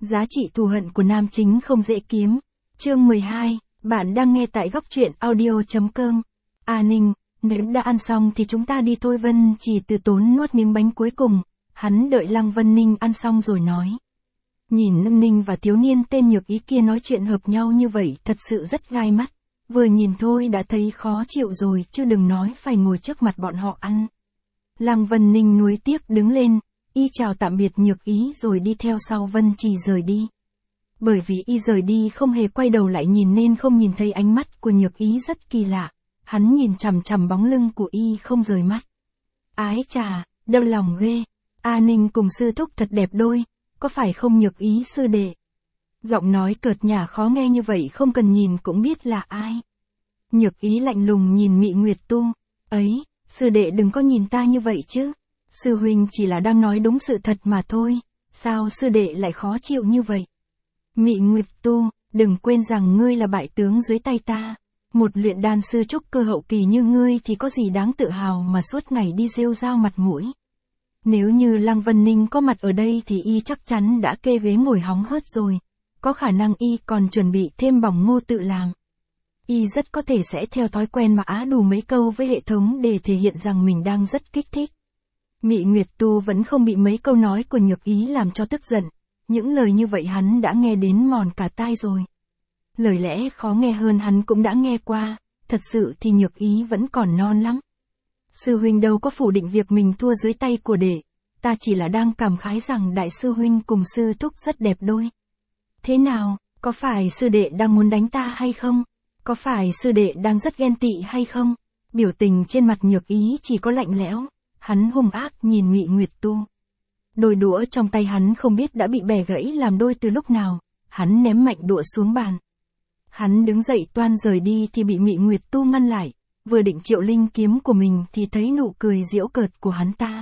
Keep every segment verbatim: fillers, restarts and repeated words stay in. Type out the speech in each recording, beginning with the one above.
Giá trị thù hận của nam chính không dễ kiếm. Chương mười hai, bạn đang nghe tại góc truyện audio.com. A Ninh, nếu đã ăn xong thì chúng ta đi thôi. Vân Chỉ từ tốn nuốt miếng bánh cuối cùng, hắn đợi Lăng Vân Ninh ăn xong rồi nói. Nhìn Nâng Ninh và thiếu niên tên Nhược Ý kia nói chuyện hợp nhau như vậy thật sự rất gai mắt, vừa nhìn thôi đã thấy khó chịu rồi chứ đừng nói phải ngồi trước mặt bọn họ ăn. Lăng Vân Ninh nuối tiếc đứng lên, y chào tạm biệt Nhược Ý rồi đi theo sau Vân Chỉ rời đi. Bởi vì y rời đi không hề quay đầu lại nhìn nên không nhìn thấy ánh mắt của Nhược Ý rất kỳ lạ, hắn nhìn chằm chằm bóng lưng của y không rời mắt. Ái chà, đau lòng ghê, A Ninh cùng sư thúc thật đẹp đôi, có phải không Nhược Ý sư đệ? Giọng nói cợt nhả khó nghe như vậy không cần nhìn cũng biết là ai. Nhược Ý lạnh lùng nhìn Mị Nguyệt Tu, ấy, sư đệ đừng có nhìn ta như vậy chứ. Sư huynh chỉ là đang nói đúng sự thật mà thôi, sao sư đệ lại khó chịu như vậy? Mị Nguyệt Tu, đừng quên rằng ngươi là bại tướng dưới tay ta. Một luyện đan sư trúc cơ hậu kỳ như ngươi thì có gì đáng tự hào mà suốt ngày đi rêu rao mặt mũi. Nếu như Lăng Vân Ninh có mặt ở đây thì y chắc chắn đã kê ghế ngồi hóng hớt rồi. Có khả năng y còn chuẩn bị thêm bỏng ngô tự làm. Y rất có thể sẽ theo thói quen mà á đủ mấy câu với hệ thống để thể hiện rằng mình đang rất kích thích. Mị Nguyệt Tu vẫn không bị mấy câu nói của Nhược Ý làm cho tức giận. Những lời như vậy hắn đã nghe đến mòn cả tai rồi. Lời lẽ khó nghe hơn hắn cũng đã nghe qua, thật sự thì Nhược Ý vẫn còn non lắm. Sư huynh đâu có phủ định việc mình thua dưới tay của đệ, ta chỉ là đang cảm khái rằng đại sư huynh cùng sư thúc rất đẹp đôi. Thế nào, có phải sư đệ đang muốn đánh ta hay không? Có phải sư đệ đang rất ghen tị hay không? Biểu tình trên mặt Nhược Ý chỉ có lạnh lẽo, hắn hung ác nhìn Mị Nguyệt Tu. Đôi đũa trong tay hắn không biết đã bị bẻ gãy làm đôi từ lúc nào, hắn ném mạnh đũa xuống bàn. Hắn đứng dậy toan rời đi thì bị Mị Nguyệt Tu ngăn lại, vừa định triệu linh kiếm của mình thì thấy nụ cười giễu cợt của hắn ta.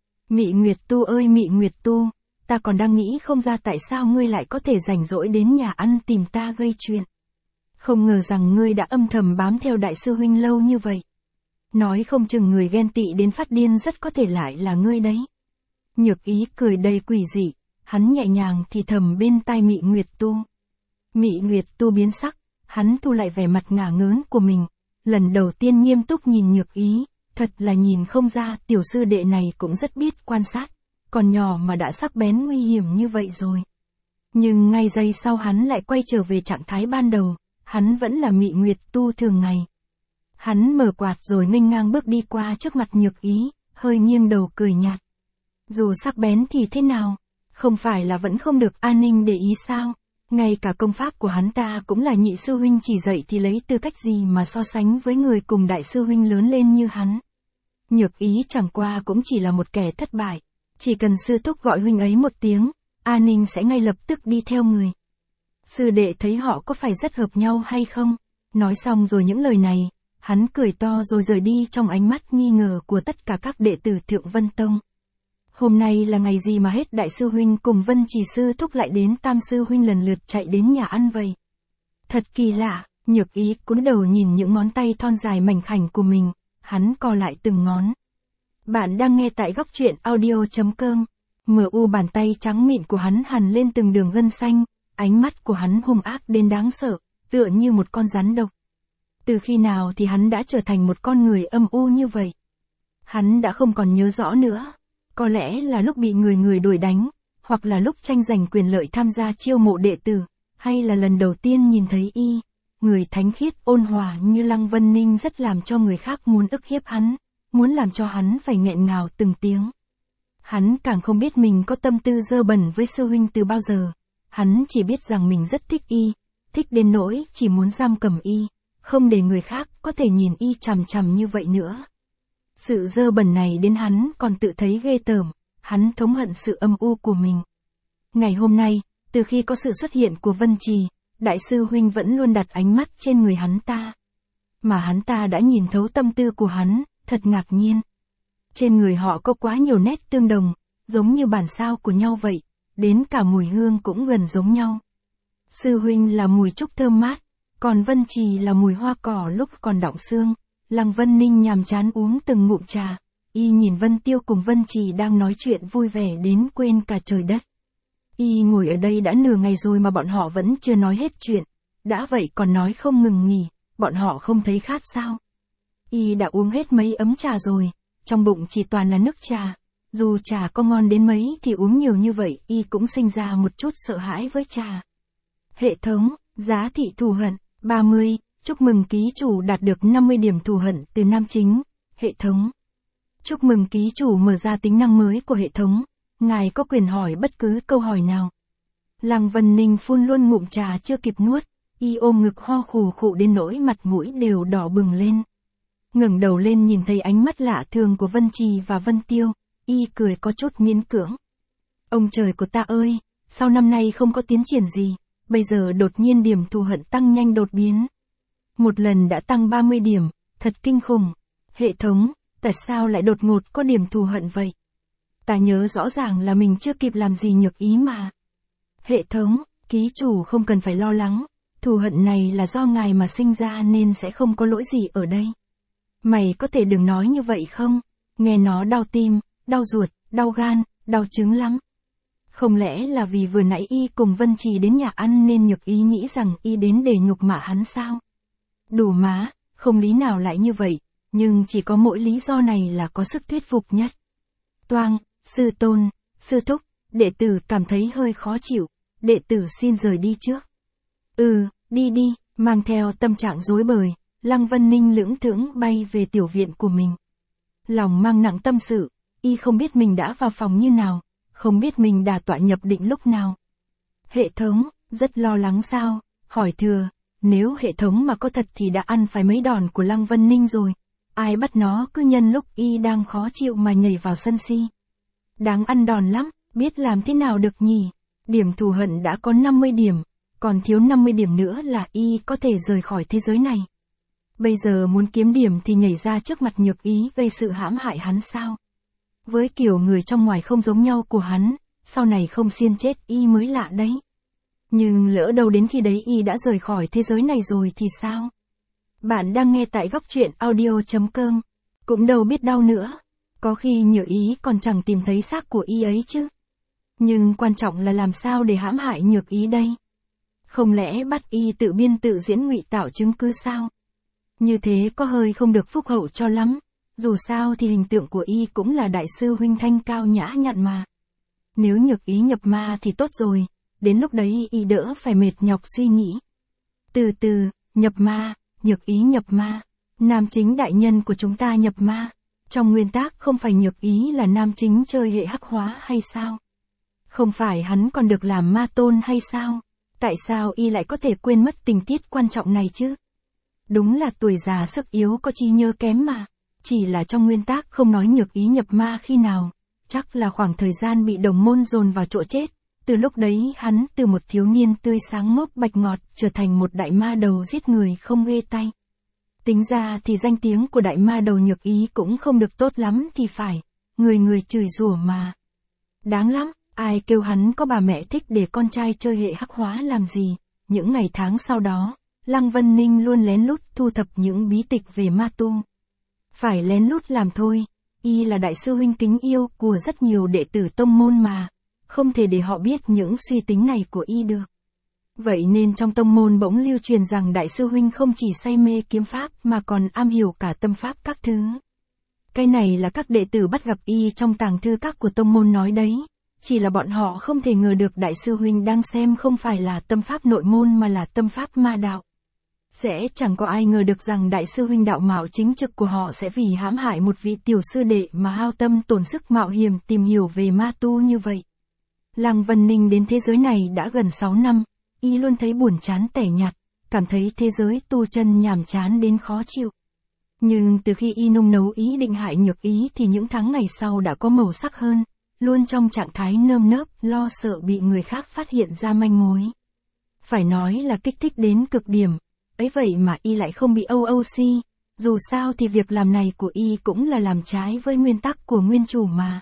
Mị Nguyệt Tu ơi Mị Nguyệt Tu, ta còn đang nghĩ không ra tại sao ngươi lại có thể rảnh rỗi đến nhà ăn tìm ta gây chuyện. Không ngờ rằng ngươi đã âm thầm bám theo đại sư huynh lâu như vậy. Nói không chừng người ghen tị đến phát điên rất có thể lại là ngươi đấy. Nhược Ý cười đầy quỷ dị, hắn nhẹ nhàng thì thầm bên tai Mị Nguyệt Tu. Mị Nguyệt Tu biến sắc, hắn thu lại vẻ mặt ngả ngớn của mình, lần đầu tiên nghiêm túc nhìn Nhược Ý, thật là nhìn không ra tiểu sư đệ này cũng rất biết quan sát, còn nhỏ mà đã sắc bén nguy hiểm như vậy rồi. Nhưng ngay giây sau hắn lại quay trở về trạng thái ban đầu, hắn vẫn là Mị Nguyệt Tu thường ngày. Hắn mở quạt rồi nghênh ngang bước đi qua trước mặt Nhược Ý, hơi nghiêng đầu cười nhạt. Dù sắc bén thì thế nào, không phải là vẫn không được An Ninh để ý sao? Ngay cả công pháp của hắn ta cũng là nhị sư huynh chỉ dạy thì lấy tư cách gì mà so sánh với người cùng đại sư huynh lớn lên như hắn. Nhược Ý chẳng qua cũng chỉ là một kẻ thất bại, chỉ cần sư thúc gọi huynh ấy một tiếng, An Ninh sẽ ngay lập tức đi theo người. Sư đệ thấy họ có phải rất hợp nhau hay không? Nói xong rồi những lời này, hắn cười to rồi rời đi trong ánh mắt nghi ngờ của tất cả các đệ tử Thượng Vân Tông. Hôm nay là ngày gì mà hết đại sư huynh cùng Vân Chỉ sư thúc lại đến tam sư huynh lần lượt chạy đến nhà ăn vậy? Thật kỳ lạ, Nhược Ý cúi đầu nhìn những ngón tay thon dài mảnh khảnh của mình, hắn co lại từng ngón. Bạn đang nghe tại góc truyện audio.com. Mờ u bàn tay trắng mịn của hắn hằn lên từng đường gân xanh, ánh mắt của hắn hung ác đến đáng sợ, tựa như một con rắn độc. Từ khi nào thì hắn đã trở thành một con người âm u như vậy? Hắn đã không còn nhớ rõ nữa. Có lẽ là lúc bị người người đuổi đánh, hoặc là lúc tranh giành quyền lợi tham gia chiêu mộ đệ tử, hay là lần đầu tiên nhìn thấy y, người thánh khiết ôn hòa như Lăng Vân Ninh rất làm cho người khác muốn ức hiếp hắn, muốn làm cho hắn phải nghẹn ngào từng tiếng. Hắn càng không biết mình có tâm tư dơ bẩn với sư huynh từ bao giờ, hắn chỉ biết rằng mình rất thích y, thích đến nỗi chỉ muốn giam cầm y, không để người khác có thể nhìn y chằm chằm như vậy nữa. Sự dơ bẩn này đến hắn còn tự thấy ghê tởm, hắn thống hận sự âm u của mình. Ngày hôm nay, từ khi có sự xuất hiện của Vân Trì, đại sư huynh vẫn luôn đặt ánh mắt trên người hắn ta. Mà hắn ta đã nhìn thấu tâm tư của hắn, thật ngạc nhiên. Trên người họ có quá nhiều nét tương đồng, giống như bản sao của nhau vậy, đến cả mùi hương cũng gần giống nhau. Sư huynh là mùi trúc thơm mát, còn Vân Trì là mùi hoa cỏ lúc còn đọng xương. Lăng Vân Ninh nhàm chán uống từng ngụm trà, y nhìn Vân Tiêu cùng Vân Trì đang nói chuyện vui vẻ đến quên cả trời đất. Y ngồi ở đây đã nửa ngày rồi mà bọn họ vẫn chưa nói hết chuyện. Đã vậy còn nói không ngừng nghỉ, bọn họ không thấy khát sao? Y đã uống hết mấy ấm trà rồi, trong bụng chỉ toàn là nước trà. Dù trà có ngon đến mấy thì uống nhiều như vậy, Y cũng sinh ra một chút sợ hãi với trà. Hệ thống, giá thị thù hận, ba mươi, chúc mừng ký chủ đạt được năm mươi điểm thù hận từ nam chính. Hệ thống. Chúc mừng ký chủ mở ra tính năng mới của hệ thống. Ngài có quyền hỏi bất cứ câu hỏi nào. Lăng Vân Ninh phun luôn ngụm trà chưa kịp nuốt, Y ôm ngực ho khù khụ đến nỗi mặt mũi đều đỏ bừng lên. Ngẩng đầu lên nhìn thấy ánh mắt lạ thường của Vân Trì và Vân Tiêu, Y cười có chút miễn cưỡng. Ông trời của ta ơi, sau năm nay không có tiến triển gì, bây giờ đột nhiên điểm thù hận tăng nhanh đột biến. Một lần đã tăng ba mươi điểm, thật kinh khủng. Hệ thống, tại sao lại đột ngột có điểm thù hận vậy? Ta nhớ rõ ràng là mình chưa kịp làm gì nhược ý mà. Hệ thống, ký chủ không cần phải lo lắng, thù hận này là do ngài mà sinh ra nên sẽ không có lỗi gì ở đây. Mày có thể đừng nói như vậy không? Nghe nó đau tim, đau ruột, đau gan, đau trứng lắm. Không lẽ là vì vừa nãy Y cùng Vân Trì đến nhà ăn nên nhược ý nghĩ rằng Y đến để nhục mạ hắn sao? Đủ má, không lý nào lại như vậy, nhưng chỉ có mỗi lý do này là có sức thuyết phục nhất. Toang, sư tôn, sư thúc, đệ tử cảm thấy hơi khó chịu, đệ tử xin rời đi trước. Ừ, đi đi, mang theo tâm trạng rối bời, Lăng Vân Ninh lững thững bay về tiểu viện của mình. Lòng mang nặng tâm sự, Y không biết mình đã vào phòng như nào, không biết mình đả tọa nhập định lúc nào. Hệ thống, rất lo lắng sao? Hỏi thừa, nếu hệ thống mà có thật thì đã ăn phải mấy đòn của Lăng Vân Ninh rồi. Ai bắt nó cứ nhân lúc Y đang khó chịu mà nhảy vào sân si. Đáng ăn đòn lắm, biết làm thế nào được nhỉ? Điểm thù hận đã có năm mươi điểm, còn thiếu năm mươi điểm nữa là Y có thể rời khỏi thế giới này. Bây giờ muốn kiếm điểm thì nhảy ra trước mặt nhược ý gây sự hãm hại hắn sao? Với kiểu người trong ngoài không giống nhau của hắn, sau này không xiên chết Y mới lạ đấy. Nhưng lỡ đâu đến khi đấy Y đã rời khỏi thế giới này rồi thì sao? Bạn đang nghe tại góc truyện audio chấm com. Cũng đâu biết đau nữa. Có khi nhược ý còn chẳng tìm thấy xác của Y ấy chứ. Nhưng quan trọng là làm sao để hãm hại nhược ý đây? Không lẽ bắt Y tự biên tự diễn ngụy tạo chứng cứ sao? Như thế có hơi không được phúc hậu cho lắm. Dù sao thì hình tượng của Y cũng là đại sư huynh thanh cao nhã nhặn mà. Nếu nhược ý nhập ma thì tốt rồi, đến lúc đấy Y đỡ phải mệt nhọc suy nghĩ. Từ từ, nhập ma, nhược ý nhập ma, nam chính đại nhân của chúng ta nhập ma. Trong nguyên tắc không phải nhược ý là nam chính chơi hệ hắc hóa hay sao? Không phải hắn còn được làm ma tôn hay sao? Tại sao Y lại có thể quên mất tình tiết quan trọng này chứ? Đúng là tuổi già sức yếu có trí nhớ kém mà. Chỉ là trong nguyên tắc không nói nhược ý nhập ma khi nào. Chắc là khoảng thời gian bị đồng môn dồn vào chỗ chết. Từ lúc đấy hắn từ một thiếu niên tươi sáng ngốc bạch ngọt trở thành một đại ma đầu giết người không ghê tay. Tính ra thì danh tiếng của đại ma đầu nhược ý cũng không được tốt lắm thì phải. Người người chửi rủa mà. Đáng lắm, ai kêu hắn có bà mẹ thích để con trai chơi hệ hắc hóa làm gì. Những ngày tháng sau đó, Lăng Vân Ninh luôn lén lút thu thập những bí tịch về ma tu. Phải lén lút làm thôi, Y là đại sư huynh kính yêu của rất nhiều đệ tử tông môn mà, không thể để họ biết những suy tính này của Y được. Vậy nên trong tông môn bỗng lưu truyền rằng đại sư huynh không chỉ say mê kiếm pháp mà còn am hiểu cả tâm pháp các thứ. Cái này là các đệ tử bắt gặp Y trong tàng thư các của tông môn nói đấy, chỉ là bọn họ không thể ngờ được đại sư huynh đang xem không phải là tâm pháp nội môn mà là tâm pháp ma đạo. Sẽ chẳng có ai ngờ được rằng đại sư huynh đạo mạo chính trực của họ sẽ vì hãm hại một vị tiểu sư đệ mà hao tâm tổn sức mạo hiểm tìm hiểu về ma tu như vậy. Lăng Vân Ninh đến thế giới này đã gần sáu năm, Y luôn thấy buồn chán tẻ nhạt, cảm thấy thế giới tu chân nhàm chán đến khó chịu. Nhưng từ khi Y nung nấu ý định hại nhược ý thì những tháng ngày sau đã có màu sắc hơn, luôn trong trạng thái nơm nớp, lo sợ bị người khác phát hiện ra manh mối. Phải nói là kích thích đến cực điểm. Ấy vậy mà Y lại không bị âu âu si, dù sao thì việc làm này của Y cũng là làm trái với nguyên tắc của nguyên chủ mà.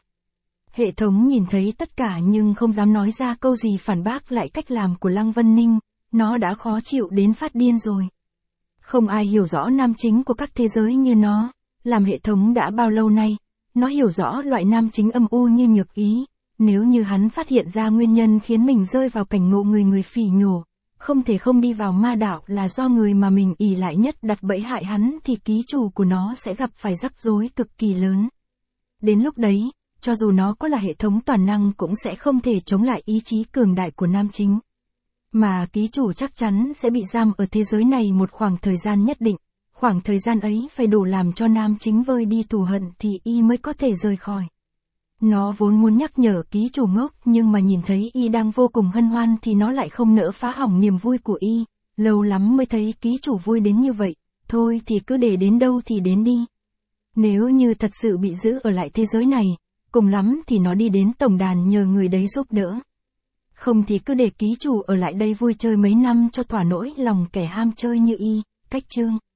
Hệ thống nhìn thấy tất cả nhưng không dám nói ra câu gì phản bác lại cách làm của Lăng Vân Ninh, nó đã khó chịu đến phát điên rồi. Không ai hiểu rõ nam chính của các thế giới như nó, làm hệ thống đã bao lâu nay, nó hiểu rõ loại nam chính âm u như nhược ý, Nếu như hắn phát hiện ra nguyên nhân khiến mình rơi vào cảnh ngộ người người phỉ nhổ, không thể không đi vào ma đạo là do người mà mình ỷ lại nhất đặt bẫy hại hắn thì ký chủ của nó sẽ gặp phải rắc rối cực kỳ lớn. Đến lúc đấy, cho dù nó có là hệ thống toàn năng cũng sẽ không thể chống lại ý chí cường đại của nam chính. Mà ký chủ chắc chắn sẽ bị giam ở thế giới này một khoảng thời gian nhất định, khoảng thời gian ấy phải đủ làm cho nam chính vơi đi thù hận thì y mới có thể rời khỏi. Nó vốn muốn nhắc nhở ký chủ ngốc nhưng mà nhìn thấy y đang vô cùng hân hoan thì nó lại không nỡ phá hỏng niềm vui của y, lâu lắm mới thấy ký chủ vui đến như vậy, thôi thì cứ để đến đâu thì đến đi. Nếu như thật sự bị giữ ở lại thế giới này, cùng lắm thì nó đi đến tổng đàn nhờ người đấy giúp đỡ. Không thì cứ để ký chủ ở lại đây vui chơi mấy năm cho thỏa nỗi lòng kẻ ham chơi như y, cách chương.